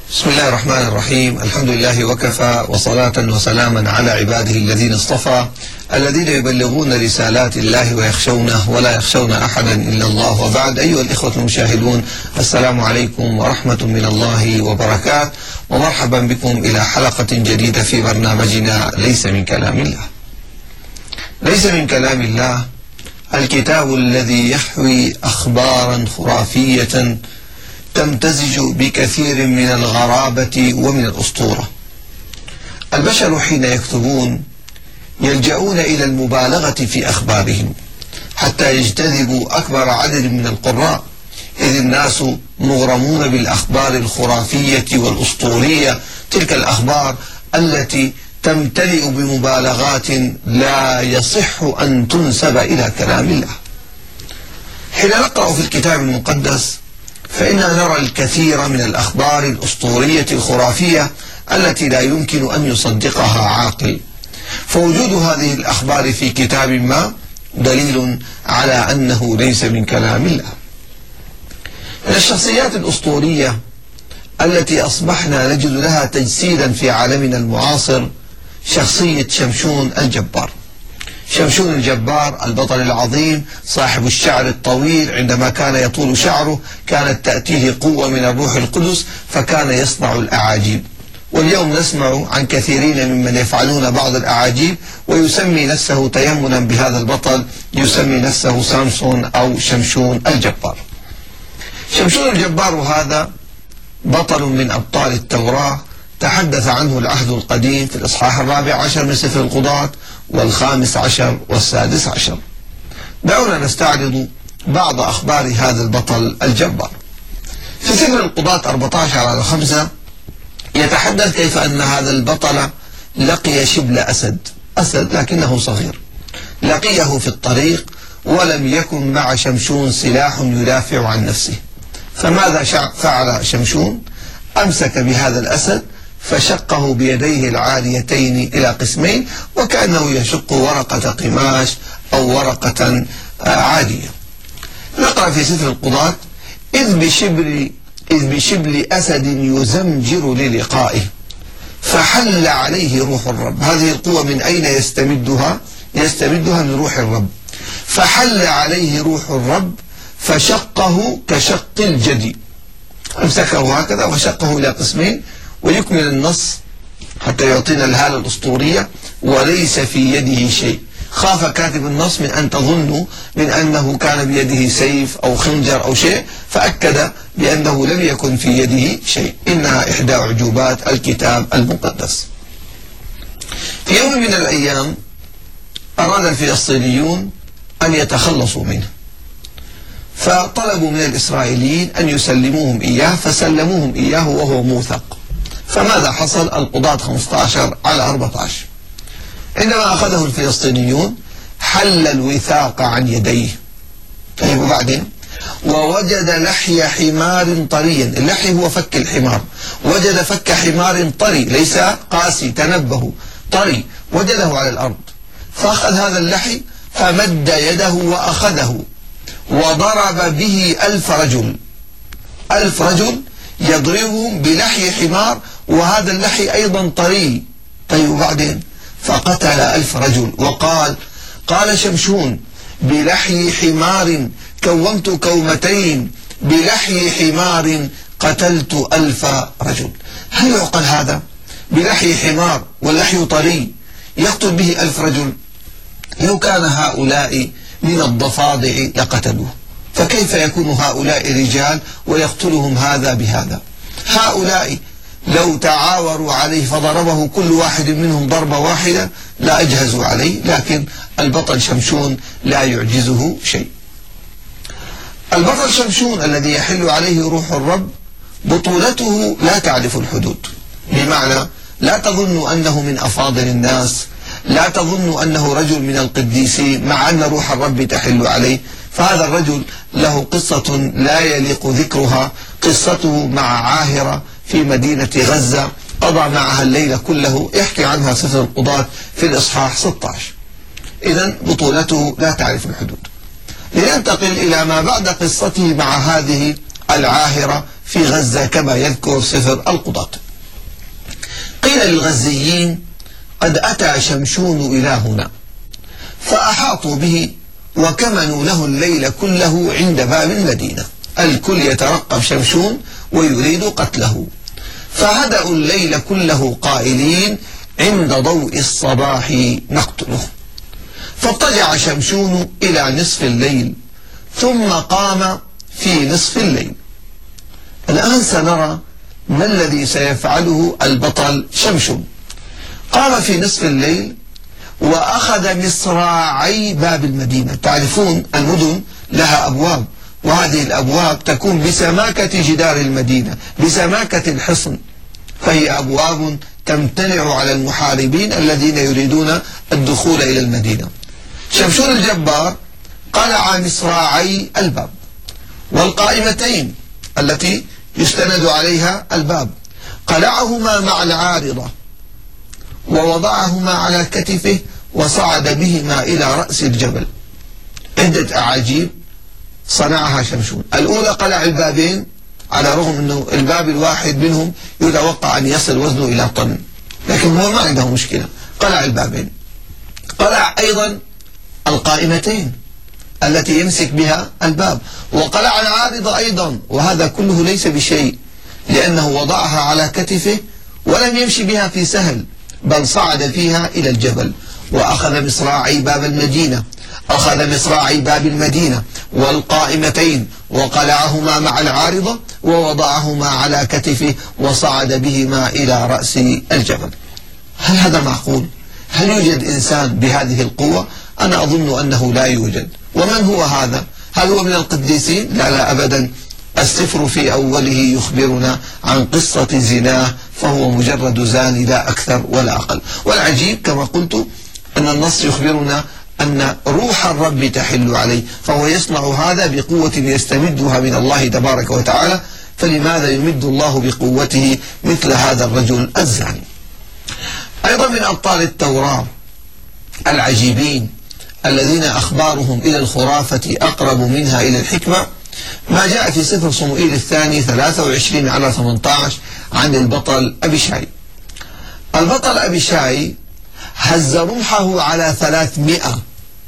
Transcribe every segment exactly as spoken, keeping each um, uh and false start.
بسم الله الرحمن الرحيم. الحمد لله وكفى، وصلاة وسلاما على عباده الذين اصطفى، الذين يبلغون رسالات الله ويخشونه ولا يخشون أحدا إلا الله. وبعد، أيها الإخوة المشاهدون، السلام عليكم ورحمة من الله وبركاته، ومرحبا بكم إلى حلقة جديدة في برنامجنا ليس من كلام الله. ليس من كلام الله الكتاب الذي يحوي أخبارا خرافية تمتزج بكثير من الغرابة ومن الأسطورة. البشر حين يكتبون يلجؤون إلى المبالغة في أخبارهم حتى يجتذبوا أكبر عدد من القراء، إذ الناس مغرمون بالأخبار الخرافية والأسطورية، تلك الأخبار التي تمتلئ بمبالغات لا يصح أن تنسب إلى كلام الله. حين نقرأ في الكتاب المقدس فإننا نرى الكثير من الأخبار الأسطورية الخرافية التي لا يمكن أن يصدقها عاقل، فوجود هذه الأخبار في كتاب ما دليل على أنه ليس من كلام الله. من الشخصيات الأسطورية التي أصبحنا نجد لها تجسيدا في عالمنا المعاصر شخصية شمشون الجبار. شمشون الجبار البطل العظيم صاحب الشعر الطويل، عندما كان يطول شعره كانت تأتيه قوة من الروح القدس فكان يصنع الأعاجيب. واليوم نسمع عن كثيرين ممن يفعلون بعض الأعاجيب ويسمي نفسه تيمنا بهذا البطل، يسمي نفسه سامسون أو شمشون الجبار. شمشون الجبار هذا بطل من أبطال التوراة، تحدث عنه العهد القديم في الإصحاح الرابع عشر من سفر القضاة والخامس عشر والسادس عشر. دعونا نستعرض بعض أخبار هذا البطل الجبار. في سفر القضاة أربعة عشر على خمسة يتحدث كيف أن هذا البطل لقي شبل أسد، أسد لكنه صغير، لقيه في الطريق ولم يكن مع شمشون سلاح يدافع عن نفسه. فماذا فعل شمشون؟ أمسك بهذا الأسد فشقه بيديه العاليتين إلى قسمين، وكأنه يشق ورقة قماش أو ورقة عادية. نقرأ في سفر القضاة: إذ بشبل, إذ بشبل أسد يزمجر للقائه فحل عليه روح الرب. هذه القوة من أين يستمدها؟ يستمدها من روح الرب. فحل عليه روح الرب فشقه كشق الجدي، أمسكه هكذا وشقه إلى قسمين. ويكمل النص حتى يعطينا الهالة الأسطورية: وليس في يده شيء. خاف كاتب النص من أن تظنوا من أنه كان بيده سيف أو خنجر أو شيء، فأكد بأنه لم يكن في يده شيء. إنها إحدى أعجوبات الكتاب المقدس. في يوم من الأيام أراد الفلسطينيون أن يتخلصوا منه، فطلبوا من الإسرائيليين أن يسلموهم إياه، فسلموهم إياه وهو موثق. فماذا حصل؟ القضاة خمسة عشر على أربعة عشر. عندما أخذه الفلسطينيون حل الوثاق عن يديه. طيب وبعدين؟ ووجد لحي حمار طريا، اللحي هو فك الحمار، وجد فك حمار طري ليس قاسي، تنبهوا، طري، وجده على الأرض. فأخذ هذا اللحي فمد يده وأخذه وضرب به ألف رجل، ألف رجل يضربهم بلحي حمار، وهذا اللحي أيضا طري. طيب وبعدين؟ فقتل ألف رجل. وقال قال شمشون: بلحي حمار كومت كومتين، بلحي حمار قتلت ألف رجل. هل يعقل هذا؟ بلحي حمار واللحي طري يقتل به ألف رجل؟ لو كان هؤلاء من الضفادع لقتلوه، فكيف يكون هؤلاء رجال ويقتلهم هذا بهذا؟ هؤلاء لو تعاوروا عليه فضربه كل واحد منهم ضربة واحدة لا أجهزوا عليه، لكن البطل شمشون لا يعجزه شيء. البطل شمشون الذي يحل عليه روح الرب بطولته لا تعرف الحدود، بمعنى لا تظن أنه من أفاضل الناس، لا تظن أنه رجل من القديسين مع أن روح الرب تحل عليه. فهذا الرجل له قصة لا يليق ذكرها، قصته مع عاهرة في مدينة غزة قضى معها الليل كله، يحكي عنها سفر القضاة في الإصحاح ستة عشر. إذن بطولته لا تعرف الحدود. لننتقل إلى ما بعد قصته مع هذه العاهرة في غزة كما يذكر سفر القضاة. قيل للغزيين: قد أتى شمشون إلى هنا، فأحاطوا به وكمنوا له الليل كله عند باب المدينة. الكل يترقب شمشون ويريد قتله، فهدأوا الليل كله قائلين: عند ضوء الصباح نقتله. فاضطجع شمشون إلى نصف الليل ثم قام في نصف الليل. الآن سنرى ما الذي سيفعله البطل شمشون. قام في نصف الليل وأخذ مصراعي باب المدينة. تعرفون المدن لها أبواب، وهذه الأبواب تكون بسماكة جدار المدينة، بسماكة الحصن، فهي أبواب تمتنع على المحاربين الذين يريدون الدخول إلى المدينة. شمشون الجبار قلع مصراعي الباب والقائمتين التي يستند عليها الباب، قلعهما مع العارضة ووضعهما على كتفه وصعد بهما إلى رأس الجبل. عدة أعاجيب صنعها شمشون. الأولى قلع البابين، على الرغم أنه الباب الواحد منهم يتوقع أن يصل وزنه إلى طن، لكن هو ما عنده مشكلة، قلع البابين. قلع أيضا القائمتين التي يمسك بها الباب، وقلع العارضة أيضا، وهذا كله ليس بشيء لأنه وضعها على كتفه ولم يمشي بها في سهل، بل صعد فيها إلى الجبل وأخذ مصراعي باب المدينة أخذ مصراعي باب المدينة والقائمتين وقلعهما مع العارضة ووضعهما على كتفه وصعد بهما إلى رأس الجبل. هل هذا معقول؟ هل يوجد إنسان بهذه القوة؟ أنا أظن أنه لا يوجد. ومن هو هذا؟ هل هو من القديسين؟ لا لا أبدا. السفر في أوله يخبرنا عن قصة زناه، فهو مجرد زاني لا أكثر ولا أقل. والعجيب كما قلت أن النص يخبرنا أن روح الرب تحل عليه، فهو يصنع هذا بقوة يستمدها من الله تبارك وتعالى، فلماذا يمد الله بقوته مثل هذا الرجل الزاني؟ أيضا من أبطال التوراة العجيبين الذين أخبارهم إلى الخرافة أقرب منها إلى الحكمة ما جاء في سفر صموئيل الثاني ثلاثة وعشرين على ثمانية عشر عن البطل أبيشاي. البطل أبيشاي هز رمحه على ثلاثمائة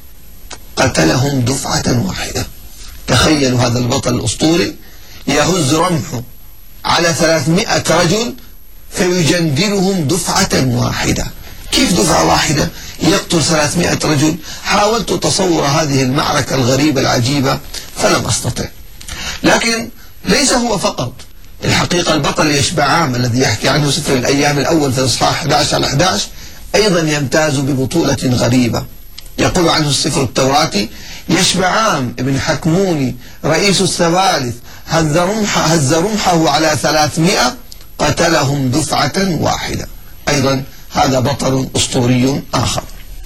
قتلهم دفعة واحدة. تخيلوا هذا البطل الأسطوري يهز رمحه على ثلاثمائة رجل فيجندلهم دفعة واحدة. كيف دفعة واحدة يقتل ثلاثمائة رجل؟ حاولت تصور هذه المعركة الغريبة العجيبة فلم أستطع. لكن ليس هو فقط، الحقيقة البطل يشبعام الذي يحكي عنه سفر الأيام الأول في إصحاح أحد عشر على أحد عشر أيضا يمتاز ببطولة غريبة. يقول عنه السفر التوراتي: يشبعام ابن حكموني رئيس الثوالث هز رمحه, هز رمحه على ثلاثمائة قتلهم دفعة واحدة. أيضا هذا بطل أسطوري آخر.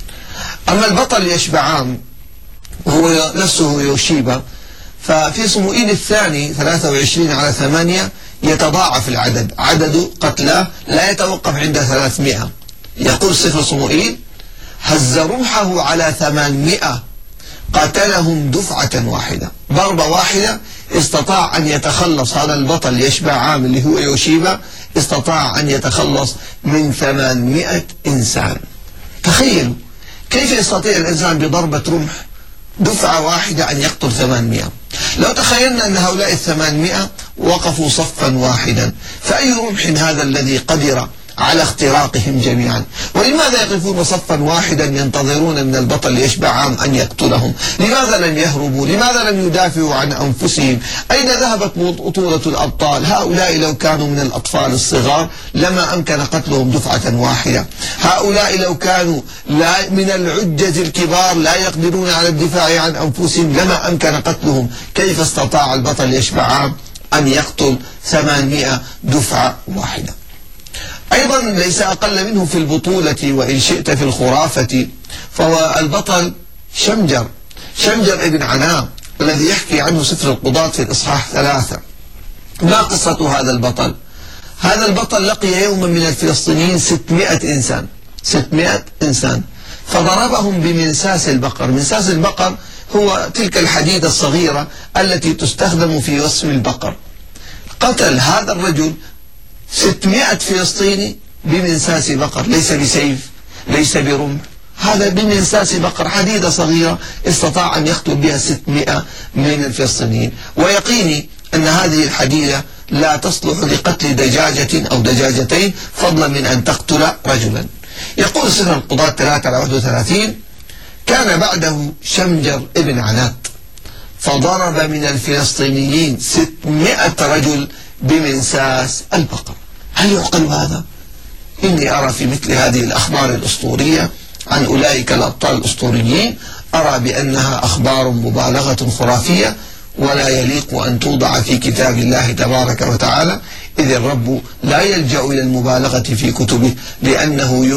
أما البطل يشبعام هو نفسه يوشيبا، ففي صموئيل الثاني ثلاثة وعشرين على ثمانية يتضاعف العدد، عدد قتلاه لا يتوقف عند ثلاثمائة. يقول سفر صموئيل: هز رمحه على ثمانمائة قتلهم دفعة واحدة. ضربة واحدة استطاع أن يتخلص هذا البطل يشبعام اللي هو يوشيبا، استطاع أن يتخلص من ثمانمائة إنسان. تخيلوا كيف يستطيع الإنسان بضربة رمح دفعة واحدة أن يقتل ثمانمائة. لو تخيلنا أن هؤلاء الثمانمائة وقفوا صفا واحدا، فأي رمح هذا الذي قدر على اختراقهم جميعا؟ ولماذا يقفون صفا واحدا ينتظرون من البطل يشبعام أن يقتلهم؟ لماذا لم يهربوا؟ لماذا لم يدافعوا عن أنفسهم؟ أين ذهبت بطولة الأبطال؟ هؤلاء لو كانوا من الأطفال الصغار لما أمكن قتلهم دفعة واحدة. هؤلاء لو كانوا لا من العجز الكبار لا يقدرون على الدفاع عن أنفسهم لما أمكن قتلهم. كيف استطاع البطل يشبعام أن يقتل ثمانمائة دفعة واحدة؟ أيضا ليس أقل منه في البطولة وإن شئت في الخرافة، فهو البطل شمجر شمجر ابن عناء الذي يحكي عنه سفر القضاة في الإصحاح ثلاثة. ما قصة هذا البطل؟ هذا البطل لقي يوما من الفلسطينيين ستمائة إنسان ستمائة إنسان فضربهم بمنساس البقر. منساس البقر هو تلك الحديدة الصغيرة التي تستخدم في وسم البقر. قتل هذا الرجل ستمائة فلسطيني بمنساس بقر، ليس بسيف، ليس برمح، هذا بمنساس بقر، حديدة صغيرة استطاع أن يقتل بها ستمائة من الفلسطينيين. ويقيني أن هذه الحديدة لا تصلح لقتل دجاجة أو دجاجتين، فضلا من أن تقتل رجلا. يقول سفر القضاة ثلاثة على واحد وثلاثين: كان بعده شمجر ابن عنات فضرب من الفلسطينيين ستمائة رجل بمنساس البقر. هل يعقل هذا؟ إني أرى في مثل هذه الأخبار الأسطورية عن أولئك الأبطال الأسطوريين، أرى بأنها أخبار مبالغة خرافية، ولا يليق أن توضع في كتاب الله تبارك وتعالى، إذ الرب لا يلجأ إلى المبالغة في كتبه، لأنه